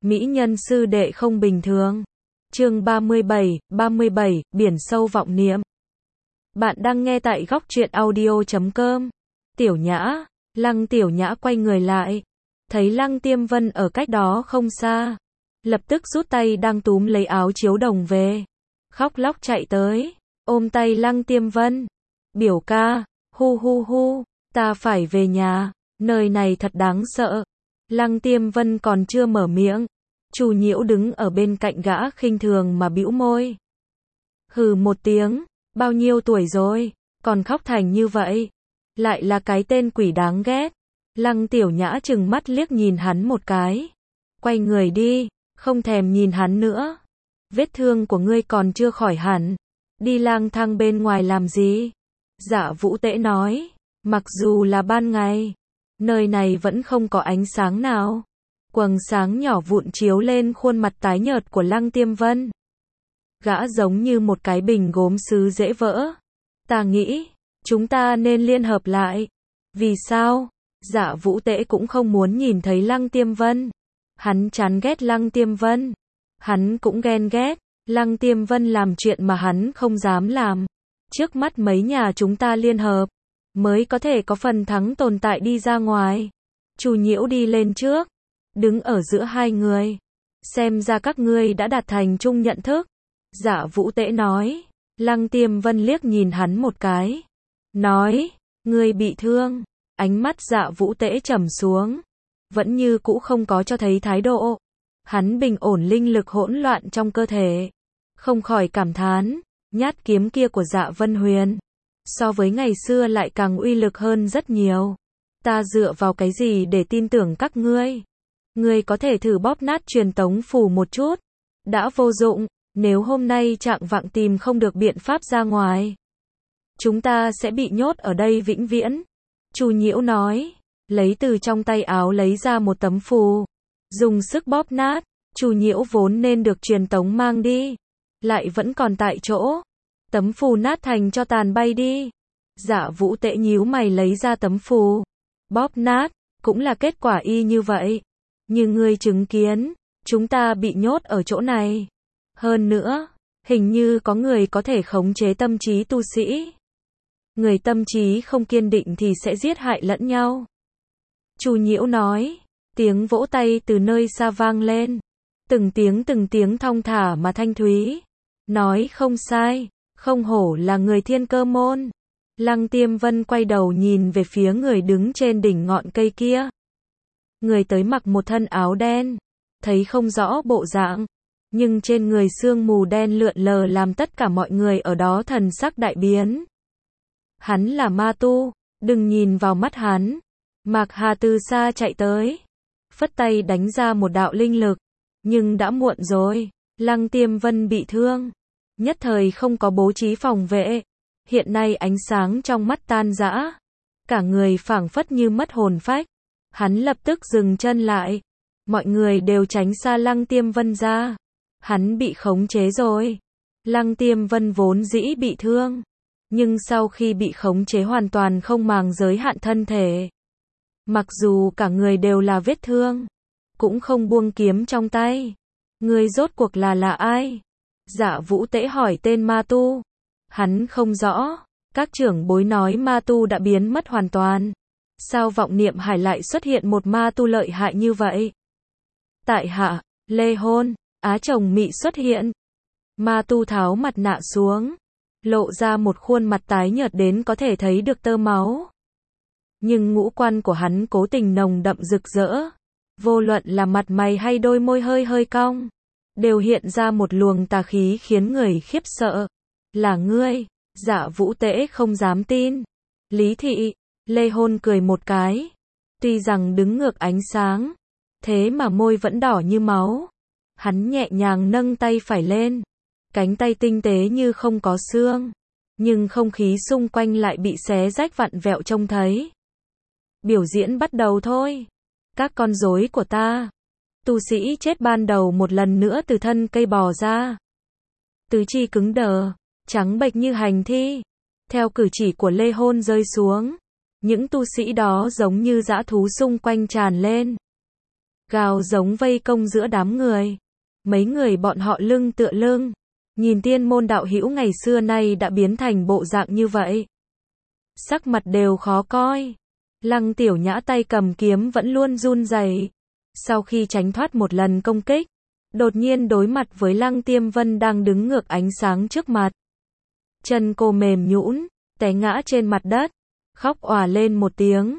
Mỹ nhân sư đệ không bình thường. Chương 37, biển sâu vọng niệm. Bạn đang nghe tại góc truyện audio.com. Tiểu Nhã, Lăng Tiểu Nhã quay người lại, thấy Lăng Tiêm Vân ở cách đó không xa, lập tức rút tay đang túm lấy áo chiếu đồng về, khóc lóc chạy tới, ôm tay Lăng Tiêm Vân. Biểu ca, hu hu hu, ta phải về nhà, nơi này thật đáng sợ. Lăng Tiêm Vân còn chưa mở miệng, Chu Nhiễu đứng ở bên cạnh gã khinh thường mà bĩu môi. Hừ một tiếng, bao nhiêu tuổi rồi, còn khóc thành như vậy, lại là cái tên quỷ đáng ghét. Lăng Tiểu Nhã trừng mắt liếc nhìn hắn một cái, quay người đi, không thèm nhìn hắn nữa. Vết thương của ngươi còn chưa khỏi hẳn, đi lang thang bên ngoài làm gì? Dạ Vũ Tễ nói, mặc dù là ban ngày, nơi này vẫn không có ánh sáng nào. Quầng sáng nhỏ vụn chiếu lên khuôn mặt tái nhợt của Lăng Tiêm Vân. Gã giống như một cái bình gốm sứ dễ vỡ. Ta nghĩ, chúng ta nên liên hợp lại. Vì sao? Dạ Vũ Tễ cũng không muốn nhìn thấy Lăng Tiêm Vân. Hắn chán ghét Lăng Tiêm Vân. Hắn cũng ghen ghét Lăng Tiêm Vân làm chuyện mà hắn không dám làm. Trước mắt mấy nhà chúng ta liên hợp, mới có thể có phần thắng tồn tại đi ra ngoài. Chu Nhiễu đi lên trước, đứng ở giữa hai người. Xem ra các ngươi đã đạt thành chung nhận thức. Dạ Vũ Tễ nói. Lăng Tiêm Vân liếc nhìn hắn một cái, nói, ngươi bị thương. Ánh mắt Dạ Vũ Tễ trầm xuống, vẫn như cũ không có cho thấy thái độ. Hắn bình ổn linh lực hỗn loạn trong cơ thể, không khỏi cảm thán, nhát kiếm kia của Dạ Vân Huyền, so với ngày xưa lại càng uy lực hơn rất nhiều. Ta dựa vào cái gì để tin tưởng các ngươi? Ngươi có thể thử bóp nát truyền tống phù một chút. Đã vô dụng, nếu hôm nay trạng vạng tìm không được biện pháp ra ngoài, chúng ta sẽ bị nhốt ở đây vĩnh viễn. Chu Nhiễu nói, lấy từ trong tay áo lấy ra một tấm phù, dùng sức bóp nát. Chu Nhiễu vốn nên được truyền tống mang đi, lại vẫn còn tại chỗ. Tấm phù nát thành cho tàn bay đi. Dạ Vũ Tễ nhíu mày lấy ra tấm phù, bóp nát, cũng là kết quả y như vậy. Như ngươi chứng kiến, chúng ta bị nhốt ở chỗ này. Hơn nữa, hình như có người có thể khống chế tâm trí tu sĩ. Người tâm trí không kiên định thì sẽ giết hại lẫn nhau. Chu Nhiễu nói, tiếng vỗ tay từ nơi xa vang lên. Từng tiếng thong thả mà thanh thúy. Nói không sai, không hổ là người Thiên Cơ môn. Lăng Tiêm Vân quay đầu nhìn về phía người đứng trên đỉnh ngọn cây kia. Người tới mặc một thân áo đen, thấy không rõ bộ dạng, nhưng trên người sương mù đen lượn lờ làm tất cả mọi người ở đó thần sắc đại biến. Hắn là ma tu, đừng nhìn vào mắt hắn. Mạc Hà từ xa chạy tới, phất tay đánh ra một đạo linh lực, nhưng đã muộn rồi. Lăng Tiêm Vân bị thương, nhất thời không có bố trí phòng vệ. Hiện nay ánh sáng trong mắt tan rã, cả người phảng phất như mất hồn phách. Hắn lập tức dừng chân lại, mọi người đều tránh xa Lăng Tiêm Vân ra. Hắn bị khống chế rồi. Lăng Tiêm Vân vốn dĩ bị thương, nhưng sau khi bị khống chế hoàn toàn không màng giới hạn thân thể. Mặc dù cả người đều là vết thương, cũng không buông kiếm trong tay. Người rốt cuộc là ai? Dạ Vũ Tễ hỏi tên ma tu. Hắn không rõ, các trưởng bối nói ma tu đã biến mất hoàn toàn. Sao vọng niệm hải lại xuất hiện một ma tu lợi hại như vậy? Tại hạ, Lê Hôn, Á Chồng Mị xuất hiện. Ma tu tháo mặt nạ xuống, lộ ra một khuôn mặt tái nhợt đến có thể thấy được tơ máu. Nhưng ngũ quan của hắn cố tình nồng đậm rực rỡ. Vô luận là mặt mày hay đôi môi hơi cong, đều hiện ra một luồng tà khí khiến người khiếp sợ. Là ngươi? Dạ Vũ Tễ không dám tin. Lý thị. Lê Hôn cười một cái. Tuy rằng đứng ngược ánh sáng, thế mà môi vẫn đỏ như máu. Hắn nhẹ nhàng nâng tay phải lên, cánh tay tinh tế như không có xương, nhưng không khí xung quanh lại bị xé rách vặn vẹo trông thấy. Biểu diễn bắt đầu thôi. Các con rối của ta. Tu sĩ chết ban đầu một lần nữa từ thân cây bò ra. Tứ chi cứng đờ, trắng bệch như hành thi. Theo cử chỉ của Lê Hôn rơi xuống, những tu sĩ đó giống như dã thú xung quanh tràn lên. gào giống vây công giữa đám người. Mấy người bọn họ lưng tựa lưng, nhìn tiên môn đạo hữu ngày xưa nay đã biến thành bộ dạng như vậy. Sắc mặt đều khó coi. Lăng Tiểu Nhã tay cầm kiếm vẫn luôn run rẩy. Sau khi tránh thoát một lần công kích, đột nhiên đối mặt với Lăng Tiêm Vân đang đứng ngược ánh sáng trước mặt. Chân cô mềm nhũn, té ngã trên mặt đất, khóc òa lên một tiếng.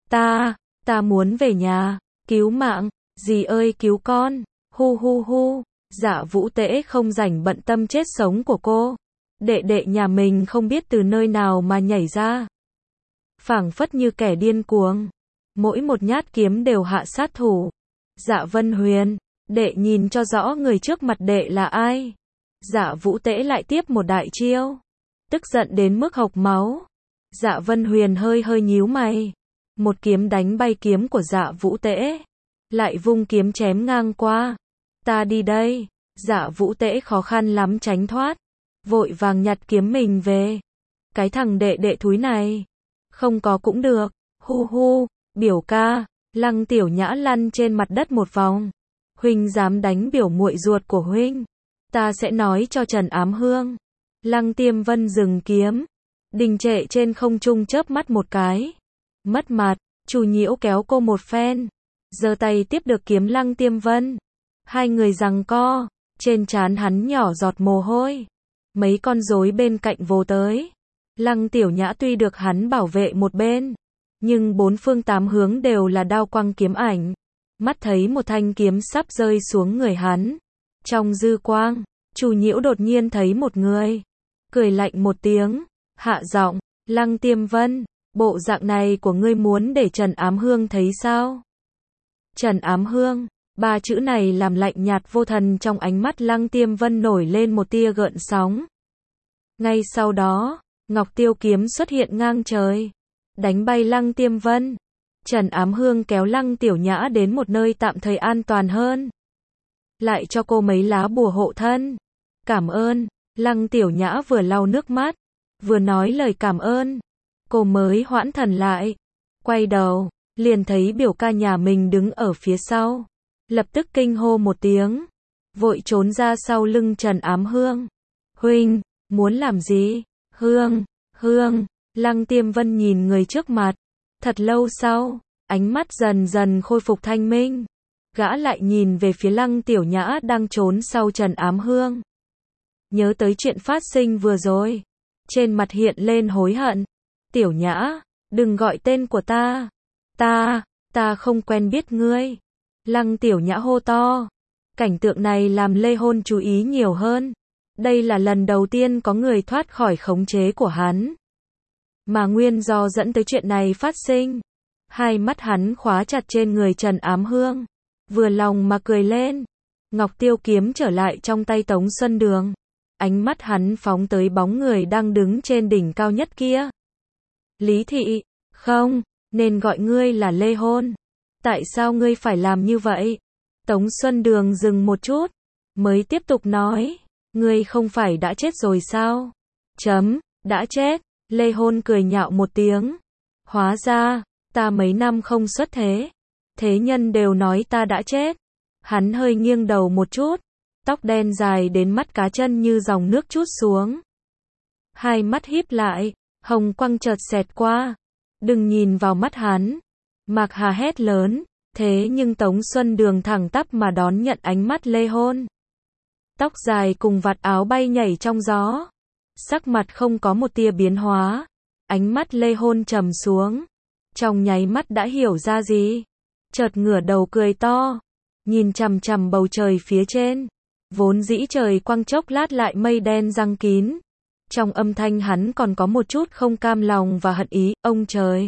Ta muốn về nhà, cứu mạng, dì ơi cứu con, hu hu hu. Dạ Vũ Tễ không rảnh bận tâm chết sống của cô. Đệ đệ nhà mình không biết từ nơi nào mà nhảy ra. Phảng phất như kẻ điên cuồng. Mỗi một nhát kiếm đều hạ sát thủ. Dạ Vân Huyền, đệ nhìn cho rõ người trước mặt đệ là ai. Dạ Vũ Tễ lại tiếp một đại chiêu. Tức giận đến mức hộc máu. Dạ Vân Huyền hơi nhíu mày. Một kiếm đánh bay kiếm của Dạ Vũ Tễ. Lại vung kiếm chém ngang qua. Ta đi đây. Dạ Vũ Tễ khó khăn lắm tránh thoát. Vội vàng nhặt kiếm mình về. Cái thằng đệ đệ thúi này. Không có cũng được. Hu hu, biểu ca. Lăng Tiểu Nhã lăn trên mặt đất một vòng. Huynh dám đánh biểu muội ruột của huynh. Ta sẽ nói cho Trần Ám Hương. Lăng Tiêm Vân dừng kiếm. Đình trệ trên không trung chớp mắt một cái. Mất mặt, Chu Nhiễu kéo cô một phen. Giơ tay tiếp được kiếm Lăng Tiêm Vân. Hai người giằng co. Trên trán hắn nhỏ giọt mồ hôi. Mấy con rối bên cạnh vồ tới. Lăng Tiểu Nhã tuy được hắn bảo vệ một bên, nhưng bốn phương tám hướng đều là đao quang kiếm ảnh. Mắt thấy một thanh kiếm sắp rơi xuống người hắn. Trong dư quang, Chu Nhiễu đột nhiên thấy một người. Cười lạnh một tiếng, hạ giọng, Lăng Tiêm Vân, bộ dạng này của ngươi muốn để Trần Ám Hương thấy sao? Trần Ám Hương, ba chữ này làm lạnh nhạt vô thần trong ánh mắt Lăng Tiêm Vân nổi lên một tia gợn sóng. Ngay sau đó, Ngọc Tiêu kiếm xuất hiện ngang trời, đánh bay Lăng Tiêm Vân. Trần Ám Hương kéo Lăng Tiểu Nhã đến một nơi tạm thời an toàn hơn. Lại cho cô mấy lá bùa hộ thân. Cảm ơn. Lăng Tiểu Nhã vừa lau nước mắt, vừa nói lời cảm ơn. Cô mới hoãn thần lại. Quay đầu, liền thấy biểu ca nhà mình đứng ở phía sau. Lập tức kinh hô một tiếng. Vội trốn ra sau lưng Trần Ám Hương. Huynh, muốn làm gì? Hương. Lăng Tiêm Vân nhìn người trước mặt. Thật lâu sau, ánh mắt dần dần khôi phục thanh minh. Gã lại nhìn về phía Lăng Tiểu Nhã đang trốn sau Trần Ám Hương. Nhớ tới chuyện phát sinh vừa rồi. Trên mặt hiện lên hối hận. Tiểu Nhã, đừng gọi tên của ta. Ta không quen biết ngươi. Lăng Tiểu Nhã hô to. Cảnh tượng này làm Lê Hôn chú ý nhiều hơn. Đây là lần đầu tiên có người thoát khỏi khống chế của hắn. Mà nguyên do dẫn tới chuyện này phát sinh. Hai mắt hắn khóa chặt trên người Trần Ám Hương. Vừa lòng mà cười lên. Ngọc Tiêu kiếm trở lại trong tay Tống Xuân Đường. Ánh mắt hắn phóng tới bóng người đang đứng trên đỉnh cao nhất kia. Lý Thị, không, nên gọi ngươi là Lê Hôn. Tại sao ngươi phải làm như vậy? Tống Xuân Đường dừng một chút, mới tiếp tục nói. Ngươi không phải đã chết rồi sao? Đã chết. Lê Hôn cười nhạo một tiếng. Hóa ra, ta mấy năm không xuất thế. Thế nhân đều nói ta đã chết. Hắn hơi nghiêng đầu một chút. Tóc đen dài đến mắt cá chân như dòng nước trút xuống. Hai mắt híp lại, hồng quang chợt xẹt qua. Đừng nhìn vào mắt hắn. Mạc Hà hét lớn, thế nhưng Tống Xuân Đường thẳng tắp mà đón nhận ánh mắt Lê Hôn. Tóc dài cùng vạt áo bay nhảy trong gió. Sắc mặt không có một tia biến hóa. Ánh mắt Lê Hôn trầm xuống. Trong nháy mắt đã hiểu ra gì. Chợt ngửa đầu cười to. Nhìn chằm chằm bầu trời phía trên. Vốn dĩ trời quang chốc lát lại mây đen giăng kín. Trong âm thanh hắn còn có một chút không cam lòng và hận ý. Ông trời!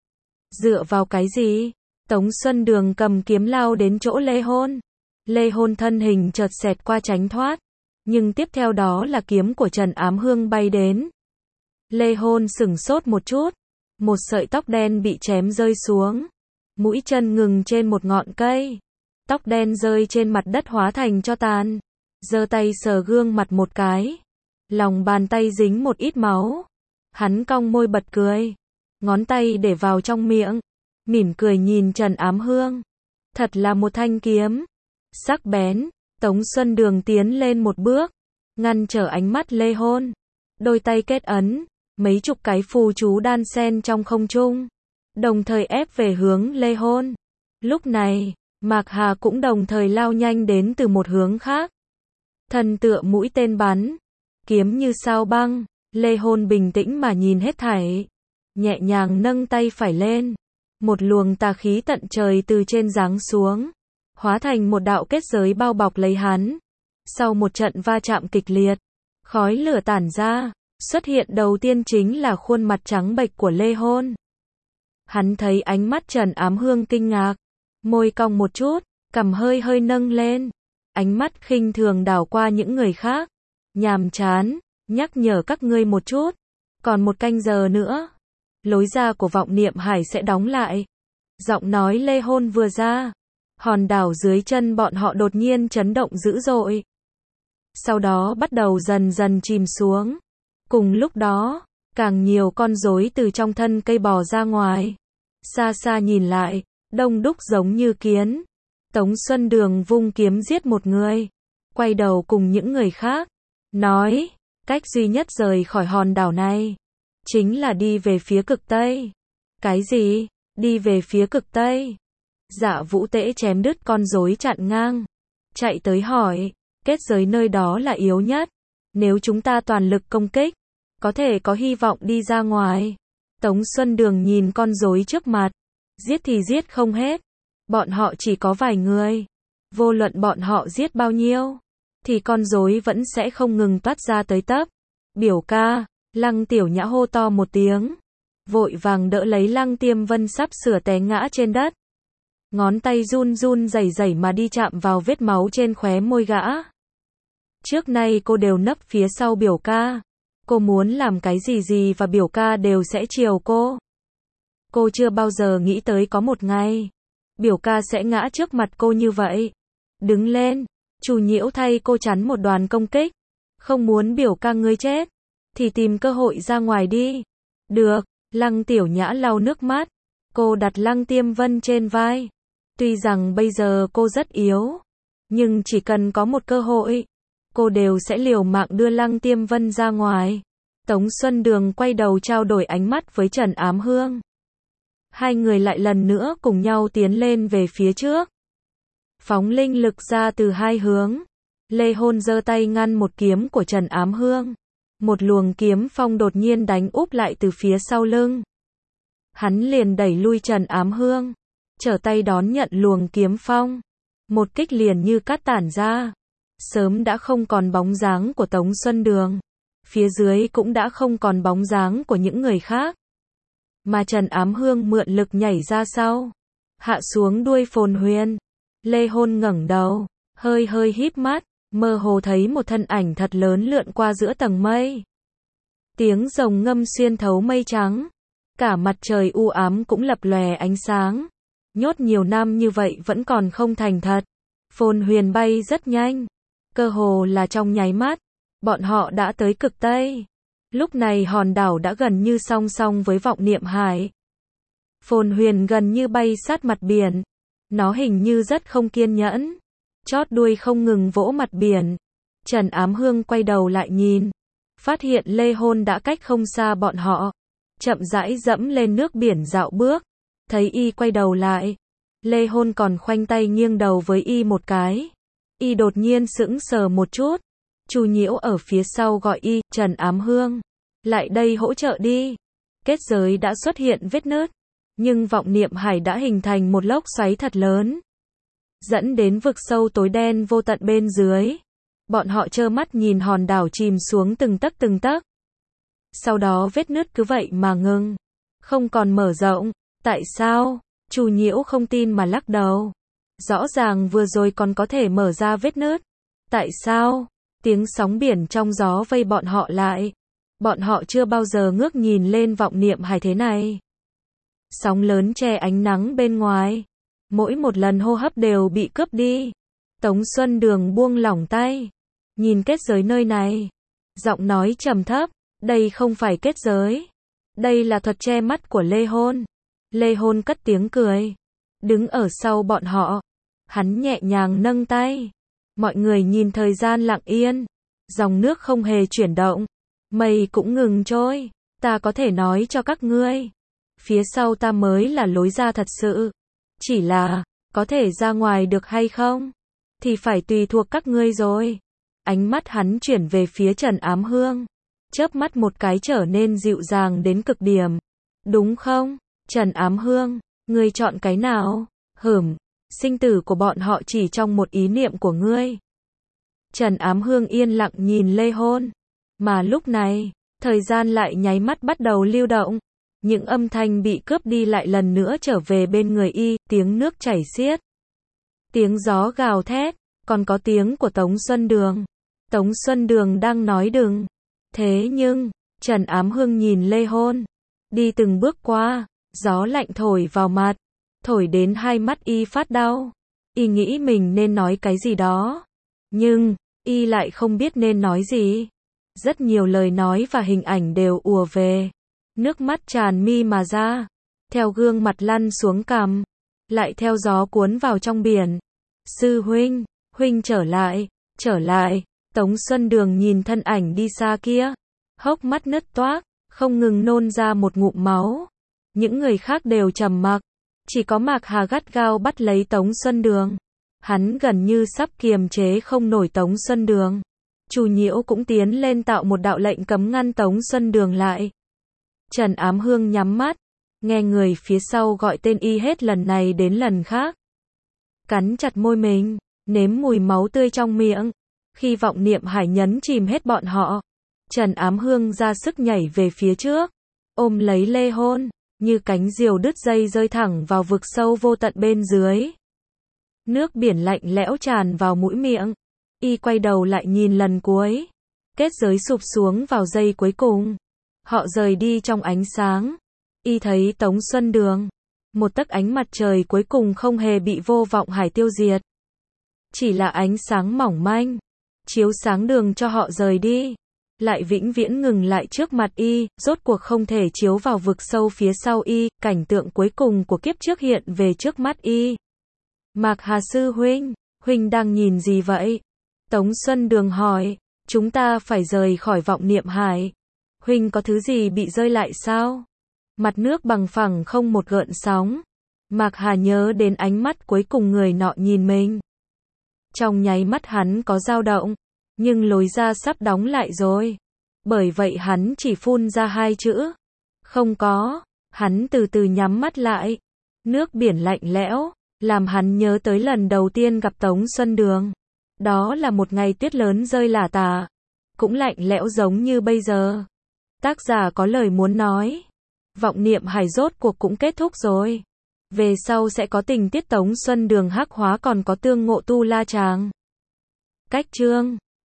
Dựa vào cái gì? Tống Xuân Đường cầm kiếm lao đến chỗ Lê Hôn. Lê Hôn thân hình chợt xẹt qua tránh thoát. Nhưng tiếp theo đó là kiếm của Trần Ám Hương bay đến. Lê Hôn sửng sốt một chút. Một sợi tóc đen bị chém rơi xuống. Mũi chân ngừng trên một ngọn cây. Tóc đen rơi trên mặt đất hóa thành tro tàn. Giơ tay sờ gương mặt một cái. Lòng bàn tay dính một ít máu. Hắn cong môi bật cười. Ngón tay để vào trong miệng. Mỉm cười nhìn Trần Ám Hương. Thật là một thanh kiếm. Sắc bén, Tống Xuân Đường tiến lên một bước, ngăn trở ánh mắt Lê Hôn. Đôi tay kết ấn, mấy chục cái phù chú đan xen trong không trung, đồng thời ép về hướng Lê Hôn. Lúc này, Mạc Hà cũng đồng thời lao nhanh đến từ một hướng khác. Thân tựa mũi tên bắn, kiếm như sao băng, Lê Hôn bình tĩnh mà nhìn hết thảy, nhẹ nhàng nâng tay phải lên, một luồng tà khí tận trời từ trên giáng xuống, hóa thành một đạo kết giới bao bọc lấy hắn. Sau một trận va chạm kịch liệt, khói lửa tản ra, xuất hiện đầu tiên chính là khuôn mặt trắng bệch của Lê Hôn. Hắn thấy ánh mắt Trần Ám Hương kinh ngạc, môi cong một chút, cằm hơi hơi nâng lên, ánh mắt khinh thường đảo qua những người khác. Nhàm chán, nhắc nhở các ngươi một chút, còn một canh giờ nữa, lối ra của vọng niệm hải sẽ đóng lại. Giọng nói Lê Hôn vừa ra, hòn đảo dưới chân bọn họ đột nhiên chấn động dữ dội. Sau đó bắt đầu dần dần chìm xuống. Cùng lúc đó, càng nhiều con rối từ trong thân cây bò ra ngoài. Xa xa nhìn lại, đông đúc giống như kiến. Tống Xuân Đường vung kiếm giết một người, quay đầu cùng những người khác, nói, cách duy nhất rời khỏi hòn đảo này, chính là đi về phía cực Tây. Cái gì? Đi về phía cực Tây? Dạ Vũ Tễ chém đứt con rối chặn ngang, chạy tới hỏi, kết giới nơi đó là yếu nhất, nếu chúng ta toàn lực công kích, có thể có hy vọng đi ra ngoài. Tống Xuân Đường nhìn con rối trước mặt, giết thì giết không hết, bọn họ chỉ có vài người, vô luận bọn họ giết bao nhiêu, thì con rối vẫn sẽ không ngừng toát ra tới tấp. Biểu ca, Lăng Tiểu Nhã hô to một tiếng, vội vàng đỡ lấy Lăng Tiêm Vân sắp sửa té ngã trên đất. Ngón tay run run rẩy rẩy mà đi chạm vào vết máu trên khóe môi gã. Trước nay cô đều nấp phía sau biểu ca, cô muốn làm cái gì và biểu ca đều sẽ chiều cô. Cô chưa bao giờ nghĩ tới có một ngày, biểu ca sẽ ngã trước mặt cô như vậy. Đứng lên, Chu Nhiễu thay cô chắn một đoàn công kích. Không muốn biểu ca ngươi chết, thì tìm cơ hội ra ngoài đi. Được, Lăng Tiểu Nhã lau nước mắt. Cô đặt Lăng Tiêm Vân trên vai. Tuy rằng bây giờ cô rất yếu, nhưng chỉ cần có một cơ hội, cô đều sẽ liều mạng đưa Lăng Tiêm Vân ra ngoài. Tống Xuân Đường quay đầu trao đổi ánh mắt với Trần Ám Hương. Hai người lại lần nữa cùng nhau tiến lên về phía trước. Phóng linh lực ra từ hai hướng. Lê Hôn giơ tay ngăn một kiếm của Trần Ám Hương. Một luồng kiếm phong đột nhiên đánh úp lại từ phía sau lưng. Hắn liền đẩy lui Trần Ám Hương, trở tay đón nhận luồng kiếm phong. Một kích liền như cát tản ra. Sớm đã không còn bóng dáng của Tống Xuân Đường. Phía dưới cũng đã không còn bóng dáng của những người khác. Mà Trần Ám Hương mượn lực nhảy ra sau, hạ xuống đuôi Phồn Huyền. Lê Hôn ngẩng đầu, hơi hơi híp mắt, mơ hồ thấy một thân ảnh thật lớn lượn qua giữa tầng mây. Tiếng rồng ngâm xuyên thấu mây trắng, cả mặt trời u ám cũng lập lòe ánh sáng. Nhốt nhiều năm như vậy vẫn còn không thành thật. Phồn Huyền bay rất nhanh, cơ hồ là trong nháy mắt, bọn họ đã tới cực Tây. Lúc này hòn đảo đã gần như song song với vọng niệm hải. Phồn Huyền gần như bay sát mặt biển. Nó hình như rất không kiên nhẫn, chót đuôi không ngừng vỗ mặt biển. Trần Ám Hương quay đầu lại nhìn, phát hiện Lê Hôn đã cách không xa bọn họ, chậm rãi dẫm lên nước biển dạo bước. Thấy y quay đầu lại, Lê Hôn còn khoanh tay nghiêng đầu với y một cái. Y đột nhiên sững sờ một chút. Chu Nhiễu ở phía sau gọi y, Trần Ám Hương, lại đây hỗ trợ đi. Kết giới đã xuất hiện vết nứt, nhưng vọng niệm hải đã hình thành một lốc xoáy thật lớn, dẫn đến vực sâu tối đen vô tận bên dưới. Bọn họ trơ mắt nhìn hòn đảo chìm xuống từng tấc từng tấc. Sau đó vết nứt cứ vậy mà ngừng, không còn mở rộng. Tại sao? Chu Nhiễu không tin mà lắc đầu. Rõ ràng vừa rồi còn có thể mở ra vết nứt. Tại sao? Tiếng sóng biển trong gió vây bọn họ lại. Bọn họ chưa bao giờ ngước nhìn lên vọng niệm hải thế này. Sóng lớn che ánh nắng bên ngoài. Mỗi một lần hô hấp đều bị cướp đi. Tống Xuân Đường buông lỏng tay, nhìn kết giới nơi này. Giọng nói trầm thấp, đây không phải kết giới. Đây là thuật che mắt của Lê Hôn. Lê Hôn cất tiếng cười. đứng ở sau bọn họ. Hắn nhẹ nhàng nâng tay. Mọi người nhìn thời gian lặng yên. Dòng nước không hề chuyển động. Mây cũng ngừng trôi. Ta có thể nói cho các ngươi. Phía sau ta mới là lối ra thật sự. Chỉ là, có thể ra ngoài được hay không? Thì phải tùy thuộc các ngươi rồi. Ánh mắt hắn chuyển về phía Trần Ám Hương. Chớp mắt một cái trở nên dịu dàng đến cực điểm. Đúng không? Trần Ám Hương, ngươi chọn cái nào? Sinh tử của bọn họ chỉ trong một ý niệm của ngươi. Trần Ám Hương yên lặng nhìn Lê Hôn. Mà lúc này, thời gian lại nháy mắt bắt đầu lưu động. Những âm thanh bị cướp đi lại lần nữa trở về bên người y, tiếng nước chảy xiết. Tiếng gió gào thét, còn có tiếng của Tống Xuân Đường. Tống Xuân Đường đang nói đừng. Thế nhưng, Trần Ám Hương nhìn Lê Hôn. Đi từng bước qua, gió lạnh thổi vào mặt. Thổi đến hai mắt y phát đau. Y nghĩ mình nên nói cái gì đó. Nhưng, y lại không biết nên nói gì. Rất nhiều lời nói và hình ảnh đều ùa về. Nước mắt tràn mi mà ra. Theo gương mặt lăn xuống cằm. Lại theo gió cuốn vào trong biển. Sư huynh, huynh trở lại, trở lại. Tống Xuân Đường nhìn thân ảnh đi xa kia. Hốc mắt nứt toác, không ngừng nôn ra một ngụm máu. Những người khác đều trầm mặc. Chỉ có Mạc Hà gắt gao bắt lấy Tống Xuân Đường. Hắn gần như sắp kiềm chế không nổi Tống Xuân Đường. Chu Nhiễu cũng tiến lên tạo một đạo lệnh cấm ngăn Tống Xuân Đường lại. Trần Ám Hương nhắm mắt, nghe người phía sau gọi tên y hết lần này đến lần khác. Cắn chặt môi mình, nếm mùi máu tươi trong miệng. Khi vọng niệm hải nhấn chìm hết bọn họ, Trần Ám Hương ra sức nhảy về phía trước, ôm lấy Lê Hôn, như cánh diều đứt dây rơi thẳng vào vực sâu vô tận bên dưới. Nước biển lạnh lẽo tràn vào mũi miệng. Y quay đầu lại nhìn lần cuối. Kết giới sụp xuống vào giây cuối cùng. Họ rời đi trong ánh sáng. Y thấy Tống Xuân Đường. Một tấc ánh mặt trời cuối cùng không hề bị vô vọng hải tiêu diệt. Chỉ là ánh sáng mỏng manh. Chiếu sáng đường cho họ rời đi. Lại vĩnh viễn ngừng lại trước mặt y. Rốt cuộc không thể chiếu vào vực sâu phía sau y. Cảnh tượng cuối cùng của kiếp trước hiện về trước mắt y. Mạc Hà sư huynh, huynh đang nhìn gì vậy? Tống Xuân Đường hỏi. Chúng ta phải rời khỏi vọng niệm hải. Huynh có thứ gì bị rơi lại sao? Mặt nước bằng phẳng không một gợn sóng. Mạc Hà nhớ đến ánh mắt cuối cùng người nọ nhìn mình. Trong nháy mắt hắn có dao động, nhưng lối ra sắp đóng lại rồi. Bởi vậy hắn chỉ phun ra hai chữ. Không có. Hắn từ từ nhắm mắt lại. Nước biển lạnh lẽo, làm hắn nhớ tới lần đầu tiên gặp Tống Xuân Đường. Đó là một ngày tuyết lớn rơi lả tả. Cũng lạnh lẽo giống như bây giờ. Tác giả có lời muốn nói. Vọng niệm hải rốt cuộc cũng kết thúc rồi. Về sau sẽ có tình tiết Tống Xuân Đường hắc hóa còn có tương ngộ Tu La Tràng. Cách chương